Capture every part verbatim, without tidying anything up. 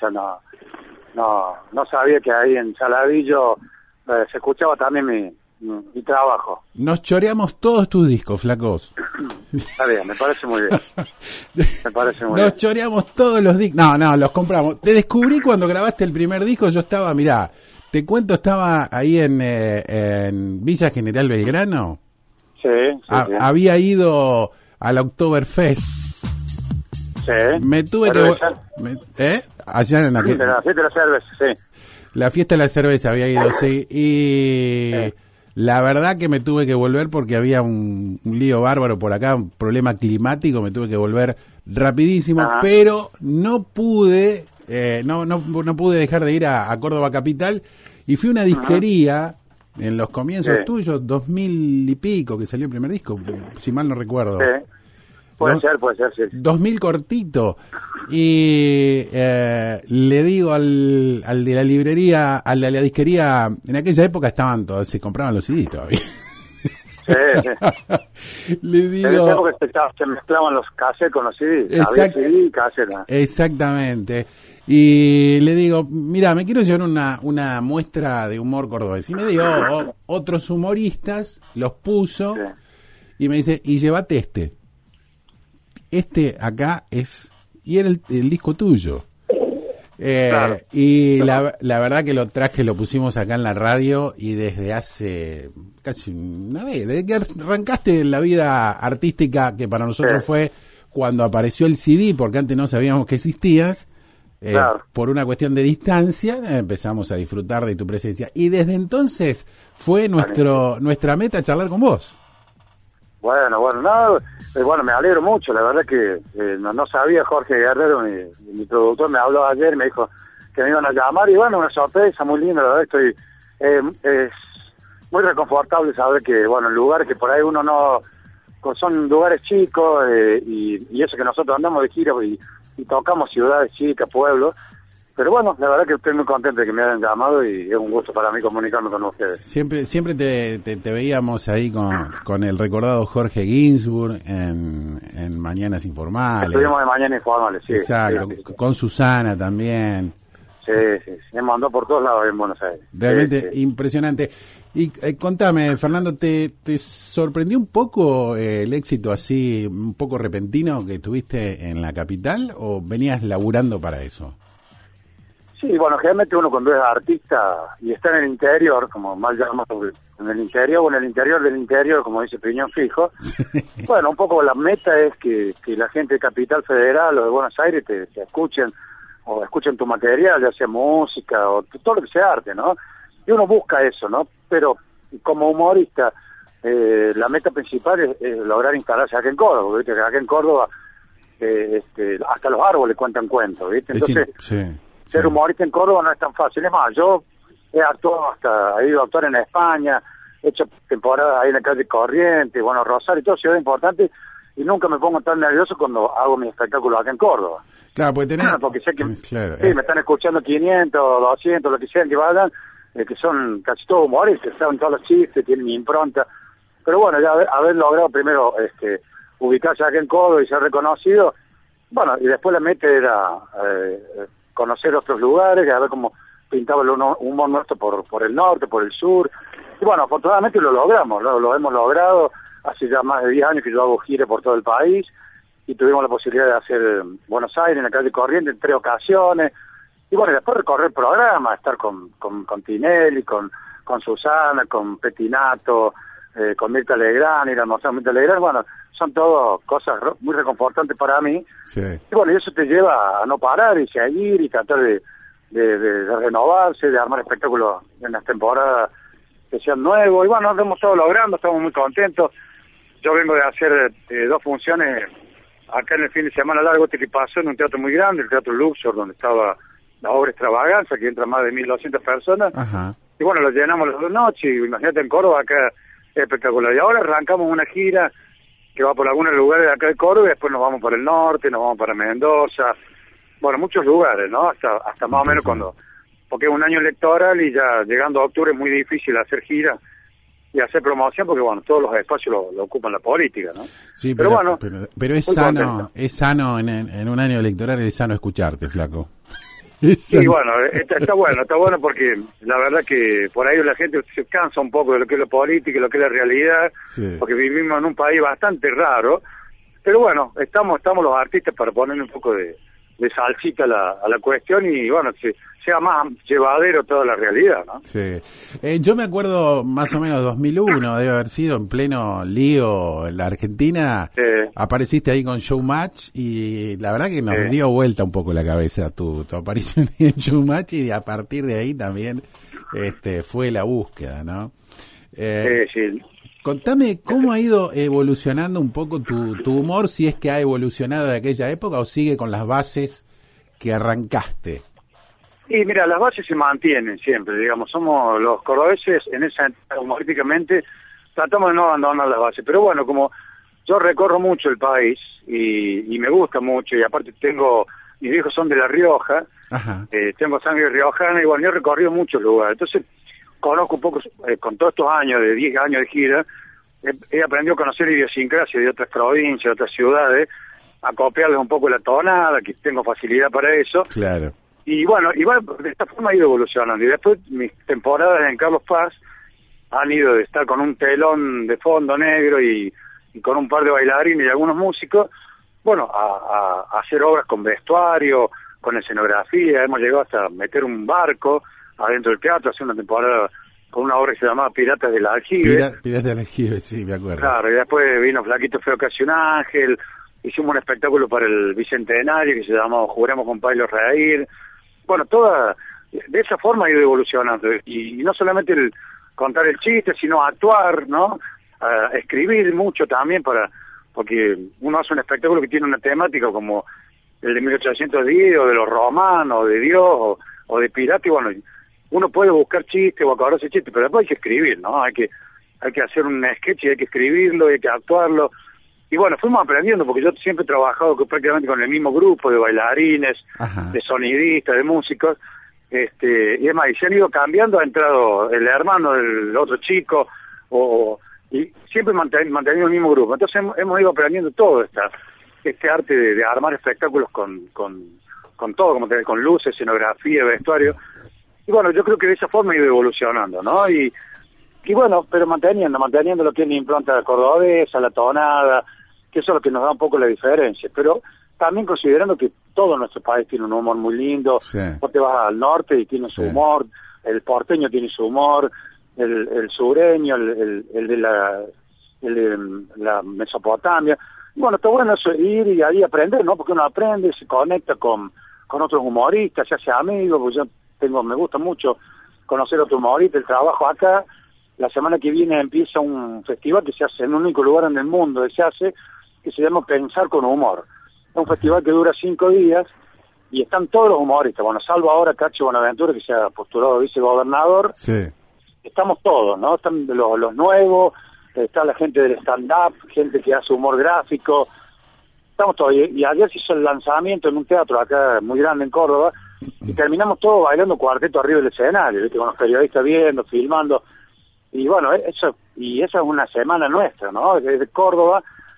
sea, no, no, no sabía que ahí en Saladillo eh, se escuchaba también mi, mi, mi trabajo. Nos choreamos todos tus discos, flacos. Está bien, me parece muy bien. Me parece muy Nos bien. choreamos todos los discos. No, no, los compramos. Te descubrí cuando grabaste el primer disco, yo estaba, mirá, te cuento, estaba ahí en, eh, en Villa General Belgrano. Sí, sí, Ha, sí. Había ido al Oktoberfest. Sí. Me tuve Cerveza. que... Me, ¿Eh? Allá en aquel... De la, sí, de la cerveza, sí. La fiesta de la cerveza había ido, sí. Y Sí. la verdad que me tuve que volver porque había un, un lío bárbaro por acá, un problema climático, me tuve que volver rapidísimo, Ajá. pero no pude, eh, no, no, no pude dejar de ir a, a Córdoba Capital y fui a una disquería en los comienzos Sí. tuyos, dos mil y pico, que salió el primer disco, si mal no recuerdo. Sí. Puede No. ser, puede ser, sí. dos mil cortito. Y eh, le digo al, al de la librería, al de la disquería, en aquella época estaban todos, se compraban los C D todavía. Sí, sí. Le En esa digo, época se, se mezclaban los cassettes con los C D. Había Exacto. C D y cassette. ¿No? exactamente. Y le digo, mira, me quiero llevar una, una muestra de humor cordobés. Y me dio o- otros humoristas, los puso, Sí. y me dice, y llévate este. Este acá es, y era el, el disco tuyo. Eh, Claro. y la, la verdad que lo traje, lo pusimos acá en la radio y desde hace casi una vez, desde que arrancaste en la vida artística, que para nosotros Sí. fue cuando apareció el C D, porque antes no sabíamos que existías, eh, Claro. por una cuestión de distancia, eh, empezamos a disfrutar de tu presencia. Y desde entonces fue nuestro nuestra meta charlar con vos. Bueno, bueno, no, eh, bueno, me alegro mucho, la verdad que eh, no, no sabía. Jorge Guerrero, mi, mi productor, me habló ayer y me dijo que me iban a llamar, y bueno, una sorpresa muy linda, la verdad estoy, eh, es muy reconfortable saber que, bueno, en lugares que por ahí uno no, son lugares chicos, eh, y, y eso que nosotros andamos de gira y, y tocamos ciudades chicas, pueblos, pero bueno, la verdad que estoy muy contento de que me hayan llamado y es un gusto para mí comunicarme con ustedes. Siempre siempre te, te, te veíamos ahí con, con el recordado Jorge Ginsburg en, en Mañanas Informales. Estuvimos de mañana informales, sí. Exacto, Sí, sí, sí. con Susana también. Sí, sí, sí, me mandó por todos lados en Buenos Aires. Realmente Sí, sí. impresionante. Y eh, contame, Fernando, ¿te, ¿te sorprendió un poco eh, el éxito así, un poco repentino que tuviste en la capital o venías laburando para eso? Sí, bueno, generalmente uno cuando es artista y está en el interior, como mal llamamos, en el interior o en el interior del interior, como dice Piñón Fijo, bueno, un poco la meta es que, que la gente de Capital Federal o de Buenos Aires te, te escuchen o escuchen tu material, ya sea música o todo lo que sea arte, ¿no? Y uno busca eso, ¿no? Pero como humorista, eh, la meta principal es, es lograr instalarse acá en Córdoba, ¿viste? Que acá en Córdoba eh, este, hasta los árboles cuentan cuentos, ¿viste? Es Entonces, decir, sí, ser sí. humorista en Córdoba no es tan fácil. Es más, yo he actuado hasta, he ido a actuar en España, he hecho temporadas ahí en la calle Corrientes, bueno, Rosario y todo, ciudades importantes, y nunca me pongo tan nervioso cuando hago mi espectáculo acá en Córdoba. Claro, porque tenés... Porque sé que Claro, sí, eh. me están escuchando quinientos, doscientos, lo que sea que vayan, eh, que son casi todos humoristas, saben todos los chistes, tienen mi impronta. Pero bueno, ya haber, haber logrado primero este, ubicarse acá en Córdoba y ser reconocido, bueno, y después la meta era eh, conocer otros lugares, a ver cómo pintaba el humor nuestro por, por el norte, por el sur. Y bueno, afortunadamente lo logramos, lo, lo hemos logrado. Hace ya más de diez años que yo hago gira por todo el país y tuvimos la posibilidad de hacer Buenos Aires en la calle Corrientes en tres ocasiones. Y bueno, después recorrer el programa, estar con, con, con Tinelli, con, con Susana, con Petinato, eh, con Mirta Legrand, ir a almorzar con Mirta Legrand. Bueno, son todo cosas muy reconfortantes para mí. Sí. Y bueno, y eso te lleva a no parar y seguir y tratar de, de, de, de renovarse, de armar espectáculos en las temporadas que sean nuevos. Y bueno, lo hemos estado logrando, estamos muy contentos. Yo vengo de hacer eh, dos funciones acá en el fin de semana largo este que pasó en un teatro muy grande, el Teatro Luxor, donde estaba la obra Extravaganza, que entra más de mil doscientas personas. Ajá. Y bueno, lo llenamos las dos noches, y imagínate en Córdoba, acá es espectacular. Y ahora arrancamos una gira que va por algunos lugares de acá de Córdoba, y después nos vamos por el norte, nos vamos para Mendoza, bueno, muchos lugares, ¿no? Hasta hasta más o menos cuando, porque es un año electoral y ya llegando a octubre es muy difícil hacer gira y hacer promoción, porque bueno, todos los espacios lo, lo ocupan la política, ¿no? Sí, pero, pero, bueno, pero, pero es muy sano, contento. es sano en, en un año electoral, es sano escucharte, flaco. Sí, bueno, está, está bueno, está bueno porque la verdad que por ahí la gente se cansa un poco de lo que es lo político y lo que es la realidad, sí. Porque vivimos en un país bastante raro, pero bueno, estamos estamos los artistas para ponerle un poco de, de salsita a la, a la cuestión y bueno, que sea más llevadero toda la realidad, ¿no? Sí. Eh, yo me acuerdo más o menos dos mil uno, debe haber sido en pleno lío en la Argentina, sí. Apareciste ahí con Showmatch y la verdad que nos sí. dio vuelta un poco la cabeza tu, tu aparición en Showmatch y a partir de ahí también este fue la búsqueda, ¿no? Eh, sí, sí. Contame cómo ha ido evolucionando un poco tu, tu humor, si es que ha evolucionado de aquella época o sigue con las bases que arrancaste. Y mira, las bases se mantienen siempre, digamos, somos los cordobeses en esa humorísticamente tratamos de no abandonar las bases, pero bueno, como yo recorro mucho el país y, y me gusta mucho y aparte tengo, mis viejos son de La Rioja, eh, tengo sangre riojana y bueno, yo he recorrido muchos lugares, entonces conozco un poco, eh, con todos estos años, de diez años de gira, he, he aprendido a conocer idiosincrasia de otras provincias, de otras ciudades, a copiarles un poco la tonada, que tengo facilidad para eso. Claro. Y bueno, y va, de esta forma ha ido evolucionando. Y después mis temporadas en Carlos Paz han ido de estar con un telón de fondo negro y, y con un par de bailarines y algunos músicos, bueno, a, a, a hacer obras con vestuario, con escenografía. Hemos llegado hasta meter un barco adentro del teatro, hacer una temporada con una obra que se llamaba Piratas del Aljibe. Pira, Piratas del Aljibe, sí, me acuerdo. Claro, y después vino Flaquito Feo Casi un Ángel, hicimos un espectáculo para el Bicentenario que se llamó Juremos con Pailo Reír. Bueno, toda, de esa forma ha ido evolucionando, y, y no solamente el contar el chiste, sino actuar, ¿no? Uh, escribir mucho también, para porque uno hace un espectáculo que tiene una temática como el de mil ochocientos diez, o de los romanos, o de Dios, o, o de pirata, y bueno, uno puede buscar chistes o acordarse chistes, pero después hay que escribir, ¿no? Hay que hay que hacer un sketch y hay que escribirlo, hay que actuarlo. Y bueno, fuimos aprendiendo, porque yo siempre he trabajado con, prácticamente con el mismo grupo de bailarines, Ajá. de sonidistas, de músicos, este, y es más, y se han ido cambiando, ha entrado el hermano del otro chico, o y siempre manten, mantenido el mismo grupo. Entonces hemos, hemos ido aprendiendo todo esta, este arte de, de armar espectáculos con, con, con todo, como te, con luces, escenografía, vestuario. Y bueno, yo creo que de esa forma ha ido evolucionando, ¿no? Y, y bueno, pero manteniendo, manteniendo lo que es la impronta cordobesa, la tonada, que eso es lo que nos da un poco la diferencia, pero también considerando que todo nuestro país tiene un humor muy lindo. Sí. Vos te vas al norte y tiene su sí. humor, el porteño tiene su humor, el, el sureño, el, el, el de la el de la Mesopotamia. Y bueno, está bueno eso, ir y ahí aprender, ¿no? Porque uno aprende, se conecta con, con otros humoristas, se hace amigo, porque yo tengo, me gusta mucho conocer a otros humoristas, el trabajo acá. La semana que viene empieza un festival que se hace en el único lugar en el mundo que se hace, que se llama Pensar con Humor. Es un festival que dura cinco días y están todos los humoristas. Bueno, salvo ahora Cacho Bonaventura, que se ha postulado vicegobernador. Sí. Estamos todos, ¿no? Están los, los nuevos, está la gente del stand-up, gente que hace humor gráfico. Estamos todos. Y, y ayer se hizo el lanzamiento en un teatro acá muy grande en Córdoba y terminamos todos bailando cuarteto arriba del escenario, ¿viste? Con los periodistas viendo, filmando. Y bueno, eso y esa es una semana nuestra, ¿no? Desde Córdoba,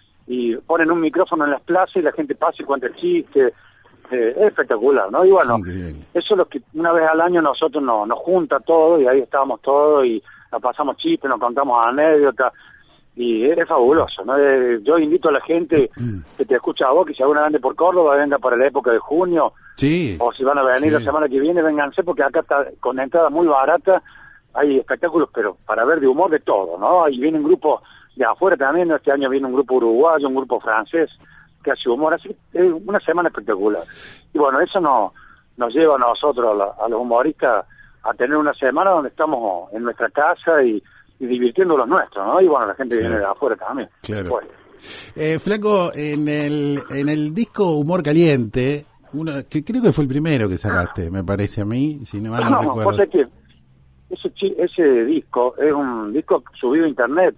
y ponen un micrófono en las plazas y la gente pasa y cuenta el chiste, eh, es espectacular, ¿no? Y bueno, sí, eso es lo que una vez al año nosotros nos, nos junta todo, y ahí estábamos todos y nos pasamos chistes, nos contamos anécdotas, y es, es fabuloso, ¿no? Eh, yo invito a la gente que te escucha a vos, que si alguna ande por Córdoba, venga para la época de junio, sí, o si van a venir sí. la semana que viene, vénganse, porque acá está con entrada muy barata, hay espectáculos, pero para ver de humor de todo, ¿no? Y vienen grupos de afuera también, este año viene un grupo uruguayo, un grupo francés que hace humor, así que es una semana espectacular. Y bueno, eso no, nos lleva a nosotros, a, la, a los humoristas, a tener una semana donde estamos en nuestra casa y, y divirtiendo los nuestros, ¿no? Y bueno, la gente claro. viene de afuera también. Claro. Bueno. Eh, Flaco, en el, en el disco Humor Caliente, uno, que creo que fue el primero que sacaste, me parece a mí, si no mal no, no recuerdo. No, que ese, ese disco es un disco subido a internet.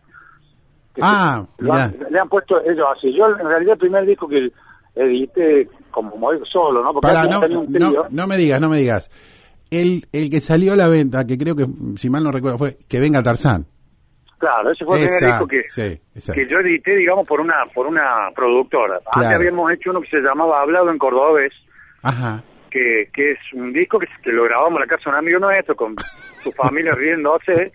Ah, han, le han puesto ellos así. Yo en realidad el primer disco que edité como solo, ¿no? Porque Para, no, un no, no me digas, no me digas. El, el que salió a la venta, que creo que, si mal no recuerdo, fue Que Venga Tarzán. Claro, ese fue el esa, primer disco que, sí, que yo edité, digamos, por una por una productora. Claro. Antes habíamos hecho uno que se llamaba Hablado en Cordobés, Ajá. que que, que es un disco que, que lo grabamos en la casa de un amigo nuestro, con su familia riéndose,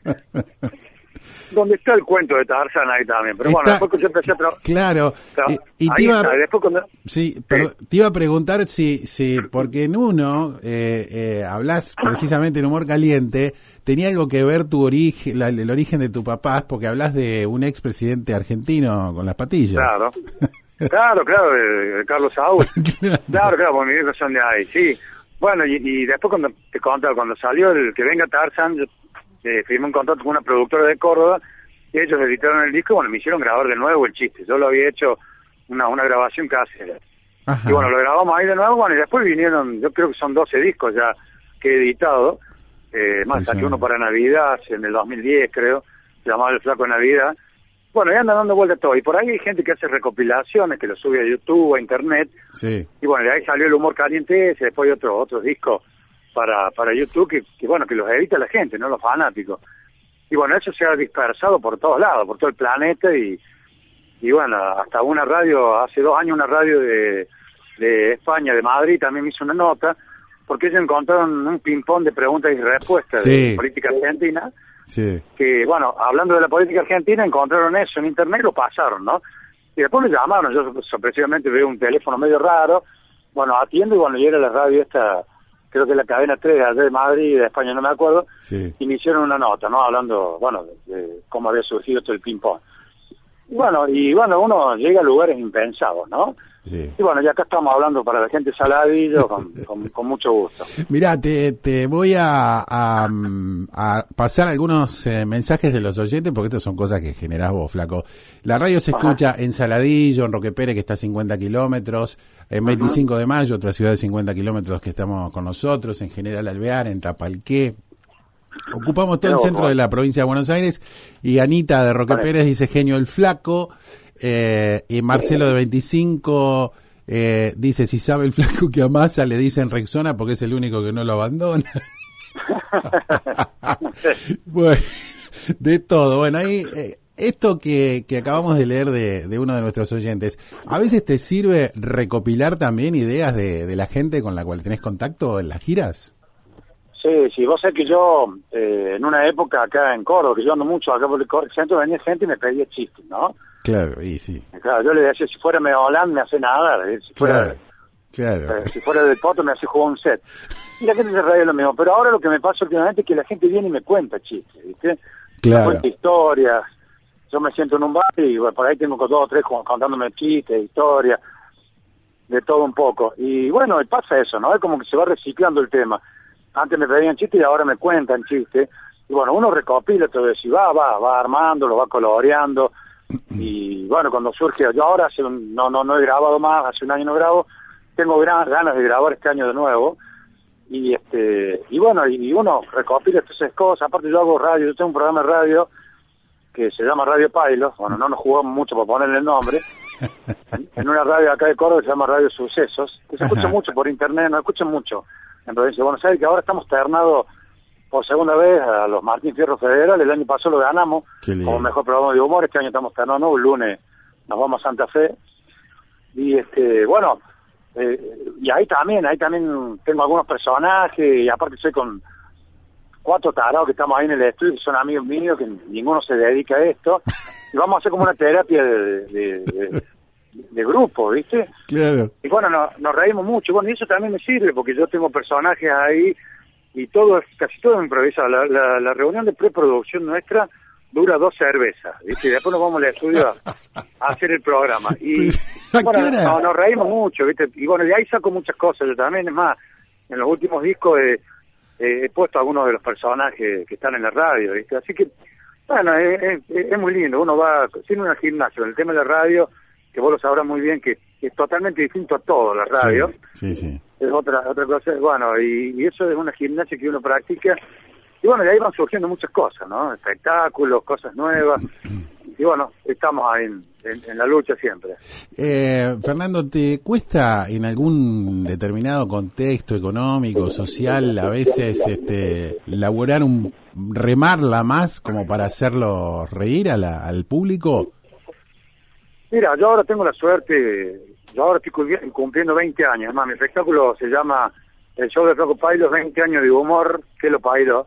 donde está el cuento de Tarzán ahí también. Pero está, bueno, después que yo empecé a trabajar... Claro, y, y te, iba, está, después cuando... sí, sí. Pero te iba a preguntar si, si porque en uno, eh, eh, hablas precisamente en Humor Caliente, tenía algo que ver tu origen, la, el origen de tu papá, porque hablas de un expresidente argentino con las patillas. Claro. Claro, claro, de, de Carlos Saúl. Claro, claro, porque mis hijos son de ahí, sí. Bueno, y, y después cuando te contaba, cuando salió el Que Venga Tarzán, yo eh, firmé un contrato con una productora de Córdoba, y ellos editaron el disco, bueno, me hicieron grabar de nuevo el chiste. Yo lo había hecho una, una grabación casera. Ajá. Y bueno, lo grabamos ahí de nuevo, bueno, y después vinieron, yo creo que son doce discos ya que he editado, eh, más, saqué uno para Navidad, en el dos mil diez creo, se llamaba El Flaco de Navidad. Bueno, y andan dando vueltas todo. Y por ahí hay gente que hace recopilaciones, que lo sube a YouTube, a Internet. Sí. Y bueno, de ahí salió El Humor Caliente ese, después hay otro, otros discos para, para YouTube que, que, bueno, que los edita la gente, no los fanáticos. Y bueno, eso se ha dispersado por todos lados, por todo el planeta. Y, y bueno, hasta una radio, hace dos años una radio de, de España, de Madrid, también me hizo una nota, porque ellos encontraron un ping-pong de preguntas y respuestas sí. de política argentina. Sí. Que, bueno, hablando de la política argentina, encontraron eso en internet y lo pasaron, ¿no? Y después me llamaron, yo sorpresivamente veo un teléfono medio raro, bueno, atiendo y bueno, y era la radio esta, creo que la cadena tres de allá de Madrid, de España, no me acuerdo, sí. y me hicieron una nota, ¿no? Hablando, bueno, de, de cómo había surgido todo el ping-pong. Y bueno, y bueno, uno llega a lugares impensados, ¿no? Sí. Y bueno, ya acá estamos hablando para la gente Saladillo con, con, con mucho gusto. Mirá, te, te voy a, a, a pasar algunos eh, mensajes de los oyentes, porque estas son cosas que generás vos, Flaco. La radio se escucha Ajá. en Saladillo, en Roque Pérez, que está a cincuenta kilómetros, en veinticinco de mayo, otra ciudad de cincuenta kilómetros que estamos con nosotros, en General Alvear, en Tapalqué. Ocupamos todo el centro de la provincia de Buenos Aires, y Anita de Roque Pérez dice genio el Flaco. Eh, y Marcelo de veinticinco eh, dice, si sabe el Flaco que a Massa le dicen Rexona porque es el único que no lo abandona. Bueno, de todo. Bueno, ahí eh, esto que, que acabamos de leer de, de uno de nuestros oyentes, ¿a veces te sirve recopilar también ideas de, de la gente con la cual tenés contacto en las giras? Sí, sí, vos sabés que yo, eh, en una época acá en Córdoba, que yo ando mucho acá por el centro, venía gente y me pedía chistes, ¿no? Claro, y sí. Claro, yo le decía, si fuera Meolán me hace nada, si fuera, claro, claro. Eh, si fuera del Poto me hace jugar un set. Y la gente se reía lo mismo, pero ahora lo que me pasa últimamente es que la gente viene y me cuenta chistes, ¿viste? Claro. Me cuenta historias, yo me siento en un bar y bueno, por ahí tengo dos o tres contándome chistes, historias, de todo un poco. Y bueno, pasa eso, ¿no? Es como que se va reciclando el tema. Antes me pedían chistes y ahora me cuentan chistes. Y bueno, uno recopila todo eso y va, va, va armando, lo va coloreando. Y bueno, cuando surge, yo ahora hace un, no no no he grabado más, hace un año no grabo, tengo gran, ganas de grabar este año de nuevo. Y este y bueno, y, y uno recopila todas esas cosas. Aparte yo hago radio, yo tengo un programa de radio que se llama Radio Pilot, bueno, no nos jugamos mucho por ponerle el nombre, en una radio acá de Córdoba que se llama Radio Sucesos, que se escucha mucho por internet, nos escuchan mucho en provincia de Buenos Aires, que ahora estamos ternados por segunda vez a los Martín Fierro Federal. El año pasado lo ganamos como mejor programa de humor, este año estamos ternados, el lunes nos vamos a Santa Fe, y este bueno, eh, y ahí también, ahí también tengo algunos personajes, y aparte soy con cuatro tarados que estamos ahí en el estudio, que son amigos míos, que ninguno se dedica a esto, y vamos a hacer como una terapia de, de, de, de grupo, ¿viste? Claro. Y bueno, no, nos reímos mucho, bueno, y eso también me sirve, porque yo tengo personajes ahí, y todo, casi todo improvisado. La, la, la reunión de preproducción nuestra dura dos cervezas, ¿viste? Y después nos vamos al estudio a, a hacer el programa. Y bueno, no, nos reímos mucho, ¿viste? Y bueno, de ahí saco muchas cosas. Yo también, es más, en los últimos discos he, he, he puesto algunos de los personajes que están en la radio, ¿viste? Así que, bueno, es, es, es muy lindo. Uno va, tiene una gimnasia. En el tema de la radio, que vos lo sabrás muy bien, que es totalmente distinto a todo la radio. Sí, sí, sí. Es otra otra cosa, bueno, y, y eso es una gimnasia que uno practica, y bueno, de ahí van surgiendo muchas cosas, ¿no? Espectáculos, cosas nuevas, y bueno, estamos ahí en, en, en la lucha siempre. Eh, Fernando, ¿te cuesta en algún determinado contexto económico, social, a veces este laburar un, remarla más como para hacerlo reír a la, al público? Mira, yo ahora tengo la suerte, yo ahora estoy cumpliendo veinte años, además mi espectáculo se llama el show de Flaco Pailo, veinte años de humor, que lo Pailo.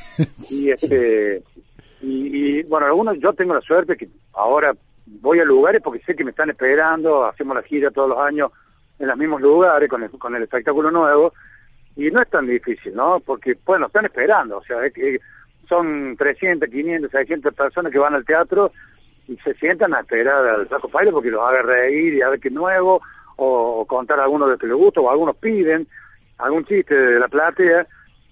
Y este y, y bueno, algunos, yo tengo la suerte que ahora voy a lugares porque sé que me están esperando, hacemos la gira todos los años en los mismos lugares con el, con el espectáculo nuevo, y no es tan difícil, ¿no? Porque, bueno, están esperando, o sea, es que son trescientas, quinientas, seiscientas personas que van al teatro y se sientan a esperar al Flaco Pailo porque los haga reír y a ver qué nuevo, o, o contar a alguno de que les gusta, o algunos piden algún chiste de la platea,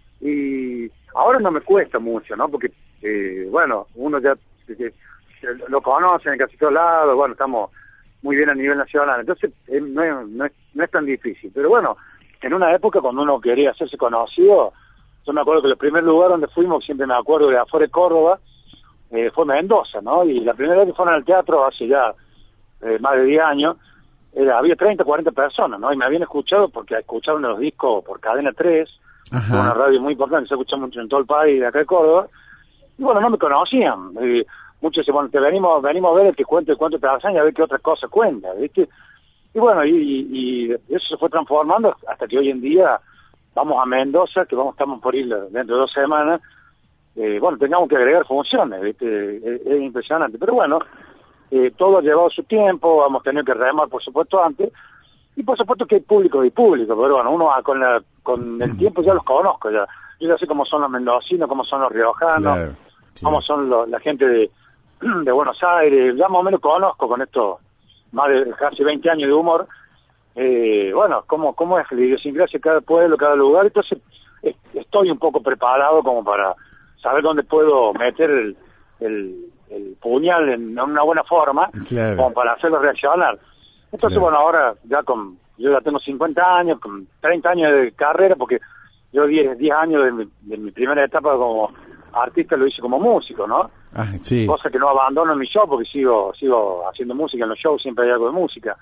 y ahora no me cuesta mucho, ¿no? Porque, eh, bueno, uno ya eh, lo conoce en casi todos lados, bueno, estamos muy bien a nivel nacional, entonces eh, no, es, no, es, no es tan difícil, pero bueno, en una época cuando uno quería hacerse conocido, yo me acuerdo que el primer lugar donde fuimos, siempre me acuerdo de afuera de Córdoba, eh, fue Mendoza, ¿no? Y la primera vez que fueron al teatro, hace ya eh, más de diez años, era, había treinta, cuarenta personas, ¿no? Y me habían escuchado porque escucharon los discos por Cadena tres, una radio muy importante, se escucha mucho en todo el país, de acá de Córdoba, y bueno, no me conocían. Eh, muchos decían, bueno, te venimos, venimos a ver el que cuente el cuento de Tarzán y a ver qué otras cosas cuenta, ¿viste? Y bueno, y, y, y eso se fue transformando hasta que hoy en día vamos a Mendoza, que vamos estamos por ir dentro de dos semanas, eh, bueno, tengamos que agregar funciones, ¿viste? Es, es impresionante, pero bueno, eh, todo ha llevado su tiempo, hemos tenido que remar, por supuesto, antes, y por supuesto que hay público y público, pero bueno, uno con la, con el tiempo ya los conozco, ya yo ya sé cómo son los mendocinos, cómo son los riojanos, claro, claro. Cómo son los, la gente de, de Buenos Aires, ya más o menos conozco con estos más de casi veinte años de humor, eh, bueno, cómo, cómo es la idiosincrasia de cada pueblo, cada lugar, entonces eh, estoy un poco preparado como para saber dónde puedo meter el, el, el puñal en una buena forma, claro, como para hacerlo reaccionar. Entonces, claro, bueno, ahora ya con, yo ya tengo cincuenta años, con treinta años de carrera, porque yo diez, diez años de mi, de mi primera etapa como artista lo hice como músico, ¿no? Ah, sí. Cosa que no abandono en mi show porque sigo sigo haciendo música en los shows, siempre hay algo de música.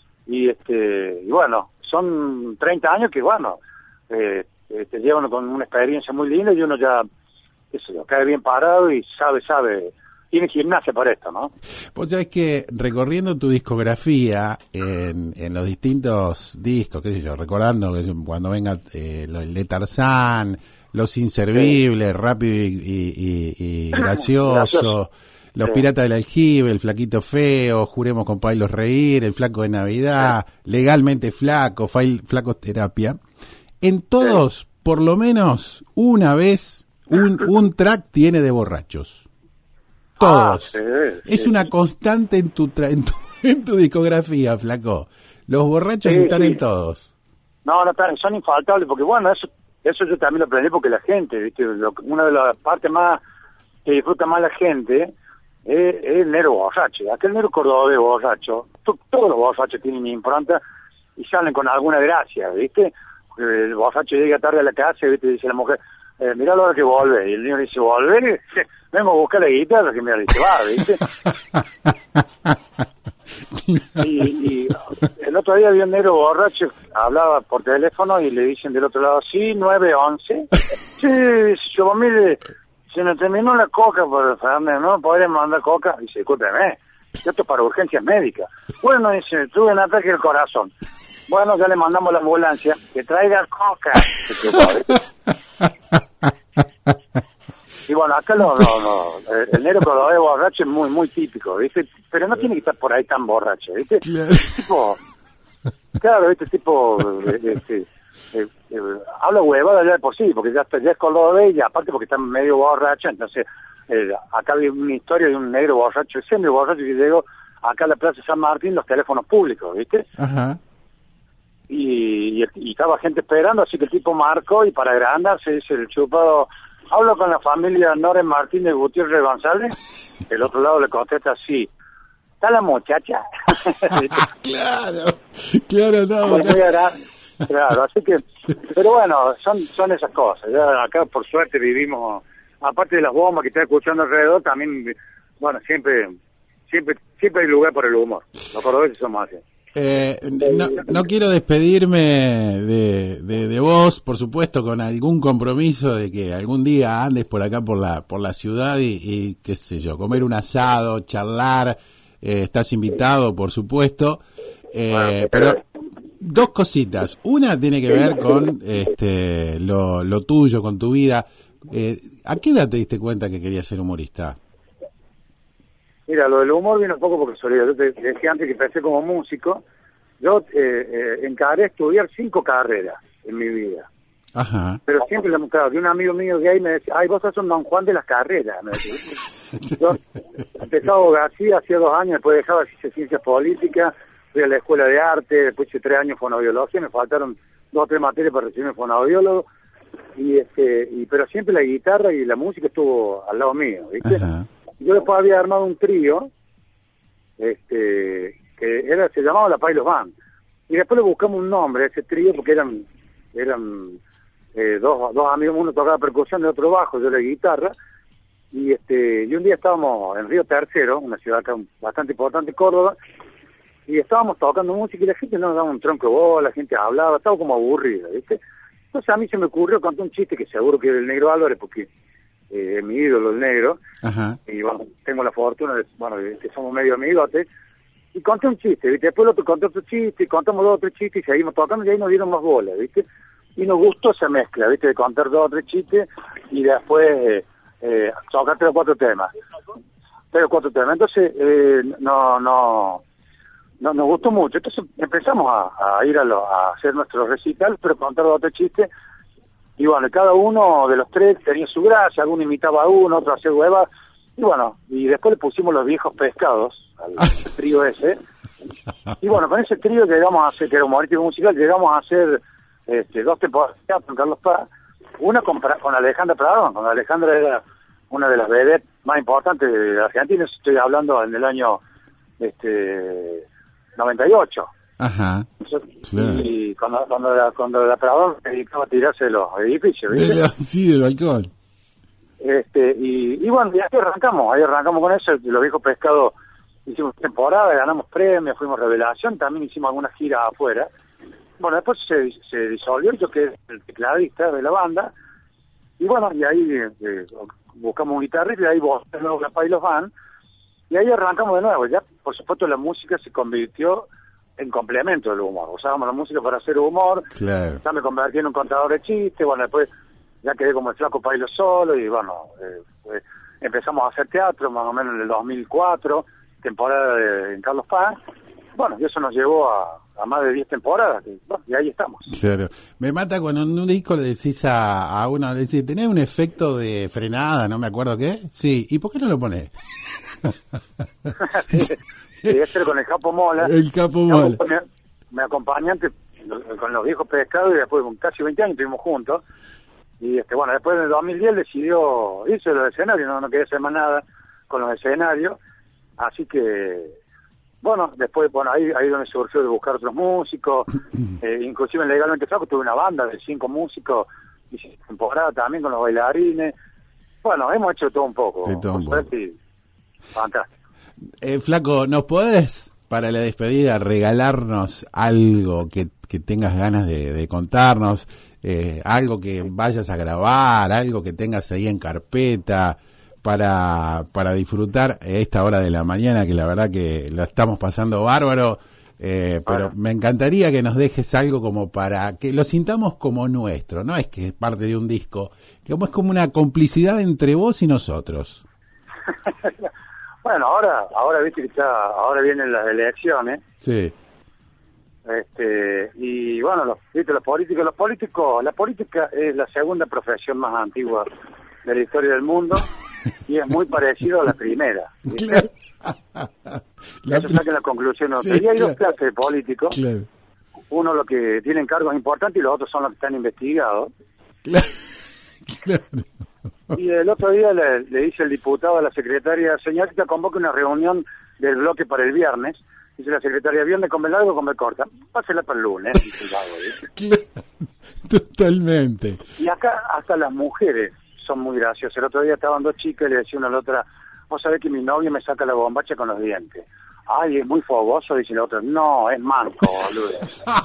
Y este y bueno, son treinta años que, bueno, eh, eh, te llevan con una experiencia muy linda y uno ya, qué sé yo, cae bien parado y sabe, sabe, tiene gimnasia para esto, ¿no? Vos sabés que recorriendo tu discografía en, en los distintos discos, qué sé yo, recordando que cuando venga eh, el de Tarzán, Los Inservibles, sí, Rápido y, y, y, y Gracioso, gracioso. Los sí. Piratas del Aljibe, El Flaquito Feo, Juremos con Pailos Reír, El Flaco de Navidad, sí, Legalmente Flaco, Flaco Terapia. En todos, sí, por lo menos una vez, un, un track tiene de borrachos. Todos. Ah, sí, es sí, una sí. constante en tu, tra en tu en tu discografía, Flaco. Los borrachos sí, están sí. en todos. No, no, son infaltables, porque bueno, eso eso yo también lo aprendí porque la gente, ¿viste? Lo, una de las partes más que disfruta más la gente es, es el negro borracho. Aquel negro cordobés borracho, to, todos los borrachos tienen impronta y salen con alguna gracia, ¿viste? El borracho llega tarde a la casa, ¿viste? Y dice la mujer, eh, mirá la hora que vuelve. Y el niño dice, ¿volver? Vengo a buscar la guitarra, que me dice, va, ¿viste? y, y el otro día vi un negro borracho, hablaba por teléfono y le dicen del otro lado, sí, nueve once. Sí, yo, mire, se me terminó la coca, por Fernández, ¿no? ¿Podrían mandar coca? Dice, escúcheme, esto es para urgencias médicas. Bueno, dice, tuve un ataque del corazón. Bueno, ya le mandamos la ambulancia, que traiga coca. Y bueno, acá lo, lo, lo, el negro cordobés borracho es muy, muy típico, ¿viste? Pero no tiene que estar por ahí tan borracho, ¿viste? Claro. Tipo, claro, ¿viste? Tipo, este, eh, eh, habla huevada ya de por sí, porque ya, ya es cordobés y aparte porque está medio borracho, entonces, eh, acá hay una historia de un negro borracho, ese negro borracho que llegó acá a la Plaza San Martín, los teléfonos públicos, ¿viste? Ajá. Y, y, y estaba gente esperando, así que el tipo marcó y para agrandarse dice el chupado, hablo con la familia Noren Martínez Gutiérrez González. El otro lado le contesta así, ¿está la muchacha? Claro, claro, no, muy, muy agra- claro, así que, pero bueno, son son esas cosas. Ya acá por suerte vivimos, aparte de las bombas que está escuchando alrededor, también, bueno, siempre, siempre, siempre hay lugar para el humor. Los cordobeses somos así. Eh, no, no quiero despedirme de, de, de vos, por supuesto, con algún compromiso de que algún día andes por acá por la por la ciudad y, y qué sé yo, comer un asado, charlar. Eh, estás invitado, por supuesto. Eh, bueno, pero Dos cositas. Una tiene que ver con este lo, lo tuyo, con tu vida. Eh, ¿A qué edad te diste cuenta que querías ser humorista? Mira, lo del humor viene un poco por casualidad. Yo te decía antes que empecé como músico. Yo eh, eh, encaré estudiar cinco carreras en mi vida. Ajá. Pero siempre le he mostrado que un amigo mío de ahí me decía, ay, vos sos un Don Juan de las carreras. Me decía. Yo empecé abogacía hacía dos años, después dejaba ciencias políticas, fui a la escuela de arte, después hice tres años fonoaudiología, me faltaron dos o tres materias para recibirme fonoaudiólogo, y este, y pero siempre la guitarra y la música estuvo al lado mío, ¿viste? Ajá. Yo después había armado un trío, este, que era, se llamaba La Pailos Band, y después le buscamos un nombre a ese trío porque eran, eran eh, dos, dos amigos, uno tocaba percusión, el otro bajo, yo la guitarra, y este, y un día estábamos en Río Tercero, una ciudad acá bastante importante, Córdoba, y estábamos tocando música y la gente no nos daba un tronco de bola, la gente hablaba, estaba como aburrida, ¿viste? Entonces a mí se me ocurrió contar un chiste que seguro que era el Negro Álvarez, porque eh, es mi ídolo el Negro. Ajá. Y bueno, tengo la fortuna de, bueno, de que somos medio amigotes, y conté un chiste, ¿viste? Después el otro contó otro chiste, y contamos dos o tres chistes, y seguimos tocando, y ahí nos dieron más bolas, ¿viste? Y nos gustó esa mezcla, ¿viste? De contar dos o tres chistes, y después eh, eh, tocar tres o cuatro temas. Tres o cuatro temas. Entonces, eh, no, no... No, nos gustó mucho, entonces empezamos a, a ir a, lo, a hacer nuestros recitales, pero contar otro chiste, y bueno, cada uno de los tres tenía su gracia, alguno imitaba a uno, otro hacía huevas, y bueno, y después le pusimos Los Viejos Pescados al trío ese, y bueno, con ese trío llegamos a hacer, que era humorístico musical, llegamos a hacer este, dos temporadas con Carlos Paz, una con, con Alejandra Pradón, con Alejandra era una de las vedettes más importantes de Argentina, estoy hablando en el año este noventa y ocho. Ajá. Claro. Y cuando, cuando, la, cuando la Pradón se dedicaba a tirarse de los edificios, ¿viste? De la, sí, del balcón. Este, y, y bueno, y ahí arrancamos, ahí arrancamos con eso, Los Viejos Pescados, hicimos temporada, ganamos premios, fuimos revelación, también hicimos algunas giras afuera. Bueno, después se, se disolvió, yo que es el tecladista de la banda, y bueno, y ahí eh, buscamos un guitarrista, y ahí vos, de nuevo, La Pailos Band, y ahí arrancamos de nuevo. Ya, por supuesto, la música se convirtió en complemento del humor. Usábamos la música para hacer humor. Claro. Ya me convertí en un contador de chistes. Bueno, después ya quedé como el flaco Pailo solo. Y bueno, eh, pues, empezamos a hacer teatro más o menos en el dos mil cuatro, temporada de, en Carlos Paz. Bueno, y eso nos llevó a, a más de diez temporadas. Y, bueno, y ahí estamos. Claro. Me mata cuando en un disco le decís a, a uno, le decís, tenés un efecto de frenada, no me acuerdo qué. Sí, ¿y por qué no lo ponés? sí, sí, este con el Capo Mola. El Capo Mola. Mi, mi acompañante con Los Viejos Pescados, y después con casi veinte años estuvimos juntos. Y este bueno, después en el dos mil diez decidió irse los escenarios, no, no quería hacer más nada con los escenarios. Así que, bueno, después, bueno, ahí ahí donde surgió de buscar otros músicos. eh, inclusive en Legalmente Flaco tuve una banda de cinco músicos, y temporada también con los bailarines. Bueno, hemos hecho todo un poco. De todo un poco. Y, fantástico. Eh, Flaco, ¿nos podés, para la despedida, regalarnos algo que, que tengas ganas de, de contarnos? Eh, algo que vayas a grabar, algo que tengas ahí en carpeta para, para disfrutar esta hora de la mañana, que la verdad que lo estamos pasando bárbaro. Eh, pero bueno, me encantaría que nos dejes algo como para que lo sintamos como nuestro, no es que es parte de un disco, que es como una complicidad entre vos y nosotros. Bueno, ahora, ahora viste que ya, ahora vienen las elecciones. Sí. Este, y bueno, los, viste, los políticos, los políticos, la política es la segunda profesión más antigua de la historia del mundo y es muy parecido a la primera. Claro. La Eso saca la conclusión. Sí, y hay claro. dos clases de políticos. Claro. Uno los que tienen cargos importantes y los otros son los que están investigados. Claro. Claro. Y el otro día le, le dice el diputado a la secretaria, señorita, convoque una reunión del bloque para el viernes. Dice la secretaria, viernes come largo o come corta. Pásela para el lunes. Dice el vago, claro, totalmente. Y acá hasta las mujeres son muy graciosas. El otro día estaban dos chicas y le decía una a la otra, vos sabés que mi novio me saca la bombacha con los dientes. Ay, es muy fogoso, dice la otra. No, es manco, boludo.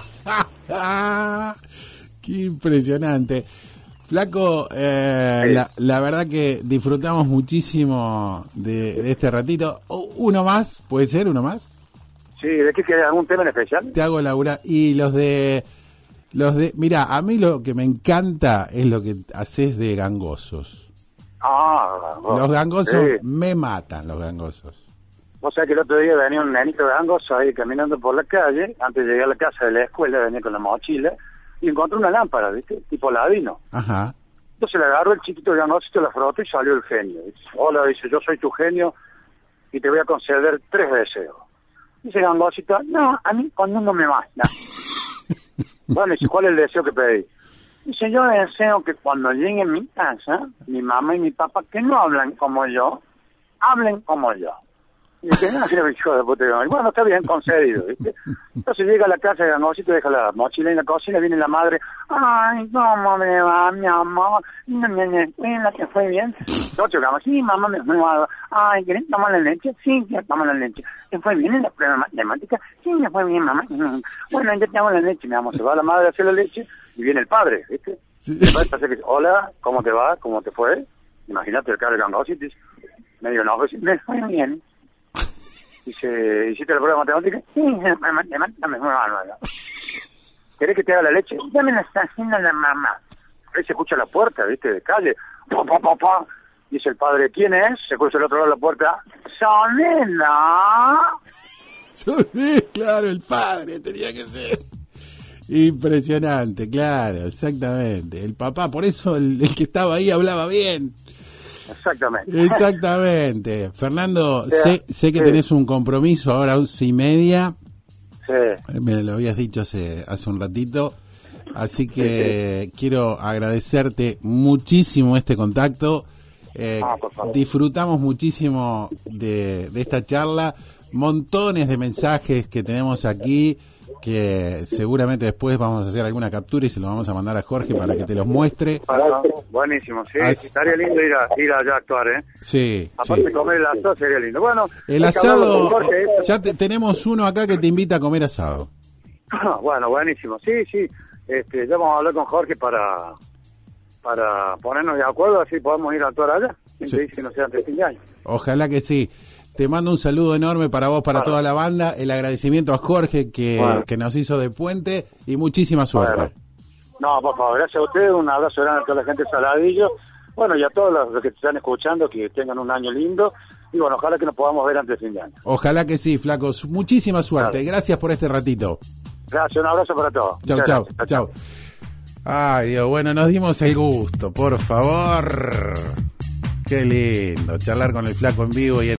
Qué impresionante. Flaco, eh, sí. la, la verdad que disfrutamos muchísimo de, de este ratito. ¿Uno más? ¿Puede ser uno más? Sí, ¿de qué querés? ¿Algún tema en especial? Te hago laburar. Y los de... los de Mirá, a mí lo que me encanta es lo que haces de gangosos. Ah, oh, los gangosos sí. me matan, los gangosos. Vos sabés que el otro día venía un nenito de gangoso ahí caminando por la calle, antes de llegar a la casa de la escuela, venía con la mochila, y encontró una lámpara, ¿viste? Tipo ladino. Ajá. Entonces le agarró el chiquito de gangosito, la frotó y salió el genio. Dice, hola, dice, yo soy tu genio y te voy a conceder tres deseos. Dice Gangosito, no, a mí con uno me basta. Bueno, dice, ¿cuál es el deseo que pedí? Dice, yo deseo que cuando llegue a mi casa, mi mamá y mi papá, que no hablan como yo, hablen como yo. Y dice, no, hijo de puta. Y bueno, está bien, concedido, ¿viste? Entonces llega a la casa de Gangosito, deja la mochila en la cocina, viene la madre, ay, ¿cómo me va, mi amor? No me escuela, ¿te fue bien? Otro Gangosito, sí, mamá, me va. Ay, ¿querés tomar la leche? Sí, quiero tomar la leche. ¿Te fue bien en la prueba matemática? Sí, me fue bien, mamá. Bueno, ya te hago la leche, mi amor. Se va la madre a hacer la leche y viene el padre, ¿viste? Sí. Que, hola, ¿cómo te va? ¿Cómo te fue? Imagínate el cara de Gangosito, medio no, me fue bien. Dice, ¿hiciste la prueba de matemática? Sí, matemática me fue mal. ¿Querés que te haga la leche? Ya me la está haciendo la mamá. Ahí se escucha la puerta, ¿viste? De calle. Pa, pa, pa, pa. Dice el padre, ¿quién es? Se escucha el otro lado de la puerta. ¡Sonela! Sí, claro, el padre tenía que ser. Impresionante, claro, exactamente. El papá, por eso el, el que estaba ahí hablaba bien. Exactamente. Exactamente. Fernando, sé, sé que sí. tenés un compromiso ahora a once y media. Sí. Me lo habías dicho hace, hace un ratito. Así que sí, sí. quiero agradecerte muchísimo este contacto. Eh, ah, disfrutamos muchísimo de, de esta charla. Montones de mensajes que tenemos aquí, que seguramente después vamos a hacer alguna captura y se lo vamos a mandar a Jorge para que te los muestre. Bueno, buenísimo, sí, As... estaría lindo ir, a, ir allá a actuar, ¿eh? Sí. Aparte sí. de comer el asado sería lindo. Bueno, el asado, Jorge, ya te, tenemos uno acá que te invita a comer asado. Bueno, buenísimo, sí, sí. Este, ya vamos a hablar con Jorge para para ponernos de acuerdo, así podemos ir a actuar allá. Sí. Dice que no sea antes de fin de año. Ojalá que sí. Te mando un saludo enorme para vos, para bueno. toda la banda, el agradecimiento a Jorge que, bueno. que nos hizo de puente y muchísima suerte. Bueno. No, por favor, gracias a ustedes, un abrazo grande a toda la gente de Saladillo, bueno, y a todos los que te están escuchando, que tengan un año lindo, y bueno, ojalá que nos podamos ver antes de fin de año. Ojalá que sí, flacos, muchísima suerte, claro. Gracias por este ratito. Gracias, un abrazo para todos. Chau, chau, chau. Ay, Dios, bueno, nos dimos el gusto, por favor. Qué lindo, charlar con el flaco en vivo y